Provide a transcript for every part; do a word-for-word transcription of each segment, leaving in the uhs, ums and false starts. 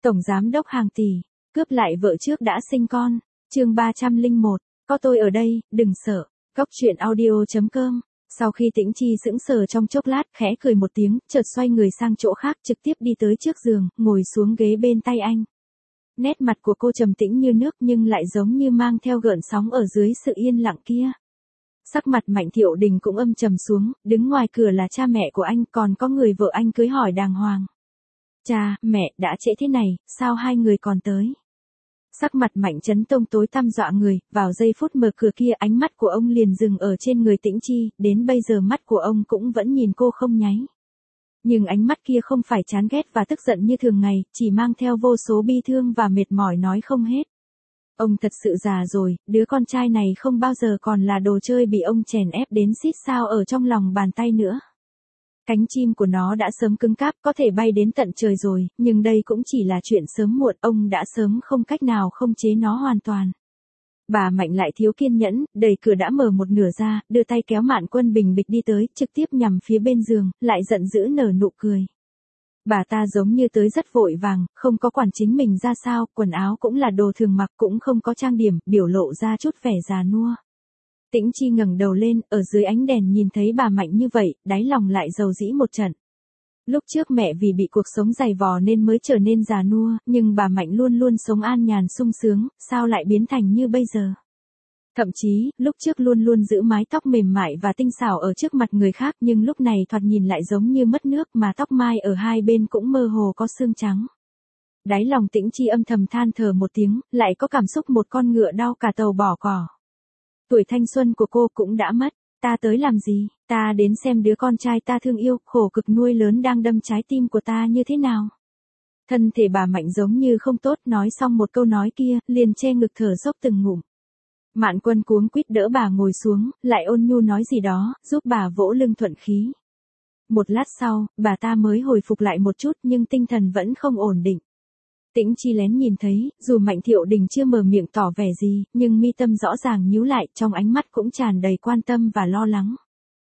Tổng giám đốc hàng tỷ, cướp lại vợ trước đã sinh con. Chương ba trăm lẻ một, có tôi ở đây, đừng sợ. Góc truyện audio chấm com. Sau khi Tĩnh Chi sững sờ trong chốc lát, khẽ cười một tiếng, chợt xoay người sang chỗ khác, trực tiếp đi tới trước giường, ngồi xuống ghế bên tay anh. Nét mặt của cô trầm tĩnh như nước nhưng lại giống như mang theo gợn sóng ở dưới sự yên lặng kia. Sắc mặt Mạnh Thiệu Đình cũng âm trầm xuống, đứng ngoài cửa là cha mẹ của anh, còn có người vợ anh cưới hỏi đàng hoàng. Cha, mẹ, đã trễ thế này, sao hai người còn tới? Sắc mặt Mạnh Chấn Tông tối tăm dọa người, vào giây phút mở cửa kia ánh mắt của ông liền dừng ở trên người Tĩnh Chi, đến bây giờ mắt của ông cũng vẫn nhìn cô không nháy. Nhưng ánh mắt kia không phải chán ghét và tức giận như thường ngày, chỉ mang theo vô số bi thương và mệt mỏi nói không hết. Ông thật sự già rồi, đứa con trai này không bao giờ còn là đồ chơi bị ông chèn ép đến xít sao ở trong lòng bàn tay nữa. Cánh chim của nó đã sớm cứng cáp, có thể bay đến tận trời rồi, nhưng đây cũng chỉ là chuyện sớm muộn, ông đã sớm không cách nào không chế nó hoàn toàn. Bà Mạnh lại thiếu kiên nhẫn, đẩy cửa đã mở một nửa ra, đưa tay kéo Mạn Quân bình bịch đi tới, trực tiếp nhằm phía bên giường, lại giận dữ nở nụ cười. Bà ta giống như tới rất vội vàng, không có quản chính mình ra sao, quần áo cũng là đồ thường mặc, cũng không có trang điểm, biểu lộ ra chút vẻ già nua. Tĩnh Chi ngẩng đầu lên, ở dưới ánh đèn nhìn thấy bà Mạnh như vậy, đáy lòng lại dầu dĩ một trận. Lúc trước mẹ vì bị cuộc sống dày vò nên mới trở nên già nua, nhưng bà Mạnh luôn luôn sống an nhàn sung sướng, sao lại biến thành như bây giờ? Thậm chí, lúc trước luôn luôn giữ mái tóc mềm mại và tinh xảo ở trước mặt người khác, nhưng lúc này thoạt nhìn lại giống như mất nước, mà tóc mai ở hai bên cũng mơ hồ có xương trắng. Đáy lòng Tĩnh Chi âm thầm than thở một tiếng, lại có cảm xúc một con ngựa đau cả tàu bỏ cỏ. Tuổi thanh xuân của cô cũng đã mất, ta tới làm gì, ta đến xem đứa con trai ta thương yêu, khổ cực nuôi lớn đang đâm trái tim của ta như thế nào. Thân thể bà Mạnh giống như không tốt, nói xong một câu nói kia, liền che ngực thở dốc từng ngụm. Mạn Quân cuống quýt đỡ bà ngồi xuống, lại ôn nhu nói gì đó, giúp bà vỗ lưng thuận khí. Một lát sau, bà ta mới hồi phục lại một chút nhưng tinh thần vẫn không ổn định. Tĩnh Chi lén nhìn thấy, dù Mạnh Thiệu Đình chưa mở miệng tỏ vẻ gì, nhưng mi tâm rõ ràng nhíu lại, trong ánh mắt cũng tràn đầy quan tâm và lo lắng.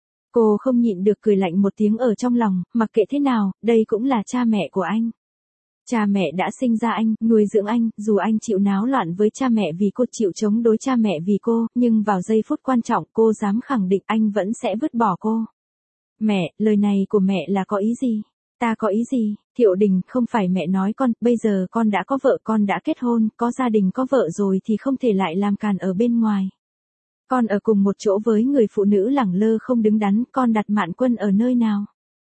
Cô không nhịn được cười lạnh một tiếng ở trong lòng, mặc kệ thế nào, đây cũng là cha mẹ của anh. Cha mẹ đã sinh ra anh, nuôi dưỡng anh, dù anh chịu náo loạn với cha mẹ vì cô, chịu chống đối cha mẹ vì cô, nhưng vào giây phút quan trọng cô dám khẳng định anh vẫn sẽ vứt bỏ cô. Mẹ, lời này của mẹ là có ý gì? Ta có ý gì? Thiệu Đình, không phải mẹ nói con, bây giờ con đã có vợ, con đã kết hôn, có gia đình có vợ rồi thì không thể lại làm càn ở bên ngoài. Con ở cùng một chỗ với người phụ nữ lẳng lơ không đứng đắn, con đặt Mạn Quân ở nơi nào?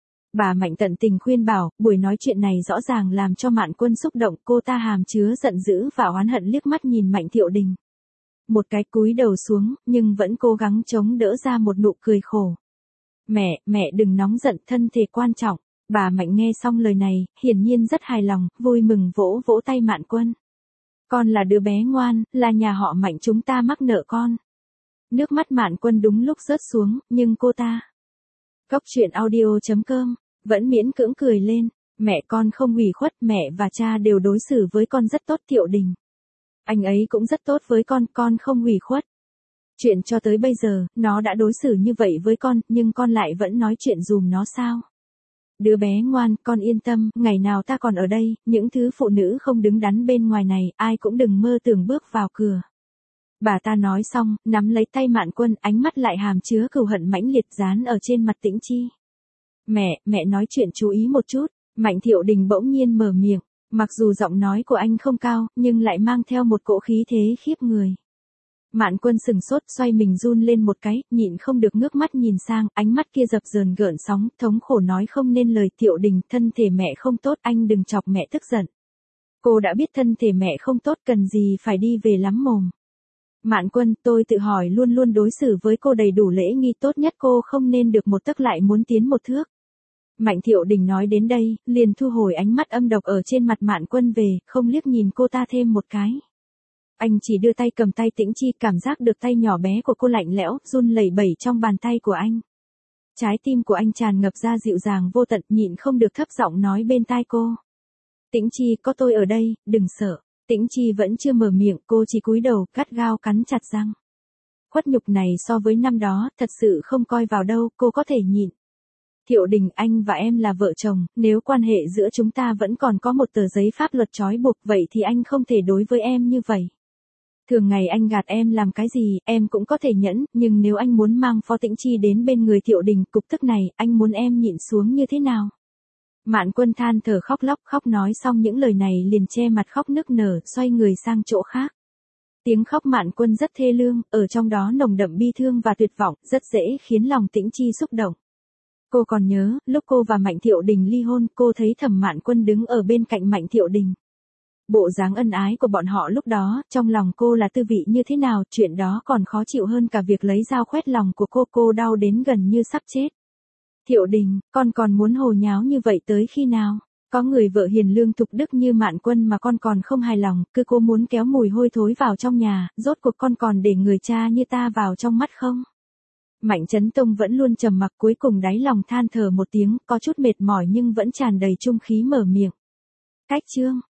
Bà Mạnh tận tình khuyên bảo, buổi nói chuyện này rõ ràng làm cho Mạn Quân xúc động, cô ta hàm chứa giận dữ và oán hận liếc mắt nhìn Mạnh Thiệu Đình. Một cái cúi đầu xuống, nhưng vẫn cố gắng chống đỡ ra một nụ cười khổ. Mẹ, mẹ đừng nóng giận, thân thể quan trọng. Bà Mạnh nghe xong lời này, hiển nhiên rất hài lòng, vui mừng vỗ vỗ tay Mạn Quân. Con là đứa bé ngoan, là nhà họ Mạnh chúng ta mắc nợ con. Nước mắt Mạn Quân đúng lúc rớt xuống, nhưng cô ta. Góc truyện audio chấm com, vẫn miễn cưỡng cười lên. Mẹ con không ủy khuất, mẹ và cha đều đối xử với con rất tốt. Thiệu Đình. Anh ấy cũng rất tốt với con, con không ủy khuất. Chuyện cho tới bây giờ, nó đã đối xử như vậy với con, nhưng con lại vẫn nói chuyện dùm nó sao? Đứa bé ngoan, con yên tâm, ngày nào ta còn ở đây, những thứ phụ nữ không đứng đắn bên ngoài này, ai cũng đừng mơ tưởng bước vào cửa. Bà ta nói xong, nắm lấy tay Mạn Quân, ánh mắt lại hàm chứa cừu hận mãnh liệt dán ở trên mặt Tĩnh Chi. Mẹ, mẹ nói chuyện chú ý một chút. Mạnh Thiệu Đình bỗng nhiên mở miệng, mặc dù giọng nói của anh không cao, nhưng lại mang theo một cỗ khí thế khiếp người. Mạn Quân sừng sốt, xoay mình run lên một cái, nhịn không được ngước mắt nhìn sang, ánh mắt kia dập dờn gợn sóng, thống khổ nói không nên lời. Thiệu Đình, thân thể mẹ không tốt, anh đừng chọc mẹ tức giận. Cô đã biết thân thể mẹ không tốt, cần gì phải đi về lắm mồm. Mạn Quân, tôi tự hỏi luôn luôn đối xử với cô đầy đủ lễ nghi, tốt nhất cô không nên được một tấc lại muốn tiến một thước. Mạnh Thiệu Đình nói đến đây, liền thu hồi ánh mắt âm độc ở trên mặt Mạn Quân về, không liếc nhìn cô ta thêm một cái. Anh chỉ đưa tay cầm tay Tĩnh Chi, cảm giác được tay nhỏ bé của cô lạnh lẽo, run lẩy bẩy trong bàn tay của anh. Trái tim của anh tràn ngập ra dịu dàng vô tận, nhịn không được thấp giọng nói bên tai cô. Tĩnh Chi, có tôi ở đây, đừng sợ. Tĩnh Chi vẫn chưa mở miệng, cô chỉ cúi đầu, gắt gao cắn chặt răng. Khuất nhục này so với năm đó, thật sự không coi vào đâu, cô có thể nhịn. Thiệu Đình, anh và em là vợ chồng, nếu quan hệ giữa chúng ta vẫn còn có một tờ giấy pháp luật trói buộc vậy thì anh không thể đối với em như vậy. Thường ngày anh gạt em làm cái gì, em cũng có thể nhẫn, nhưng nếu anh muốn mang Phó Tĩnh Chi đến bên người Thiệu Đình, cục tức này, anh muốn em nhịn xuống như thế nào? Mạn Quân than thở khóc lóc, khóc nói xong những lời này liền che mặt khóc nức nở, xoay người sang chỗ khác. Tiếng khóc Mạn Quân rất thê lương, ở trong đó nồng đậm bi thương và tuyệt vọng, rất dễ khiến lòng Tĩnh Chi xúc động. Cô còn nhớ, lúc cô và Mạnh Thiệu Đình ly hôn, cô thấy Thẩm Mạn Quân đứng ở bên cạnh Mạnh Thiệu Đình. Bộ dáng ân ái của bọn họ lúc đó, trong lòng cô là tư vị như thế nào, chuyện đó còn khó chịu hơn cả việc lấy dao khoét lòng của cô, cô đau đến gần như sắp chết. Thiệu Đình, con còn muốn hồ nháo như vậy tới khi nào? Có người vợ hiền lương thục đức như Mạn Quân mà con còn không hài lòng, cứ cô muốn kéo mùi hôi thối vào trong nhà, rốt cuộc con còn để người cha như ta vào trong mắt không? Mạnh Chấn Tông vẫn luôn trầm mặc, cuối cùng đáy lòng than thở một tiếng, có chút mệt mỏi nhưng vẫn tràn đầy trung khí mở miệng. Cách chương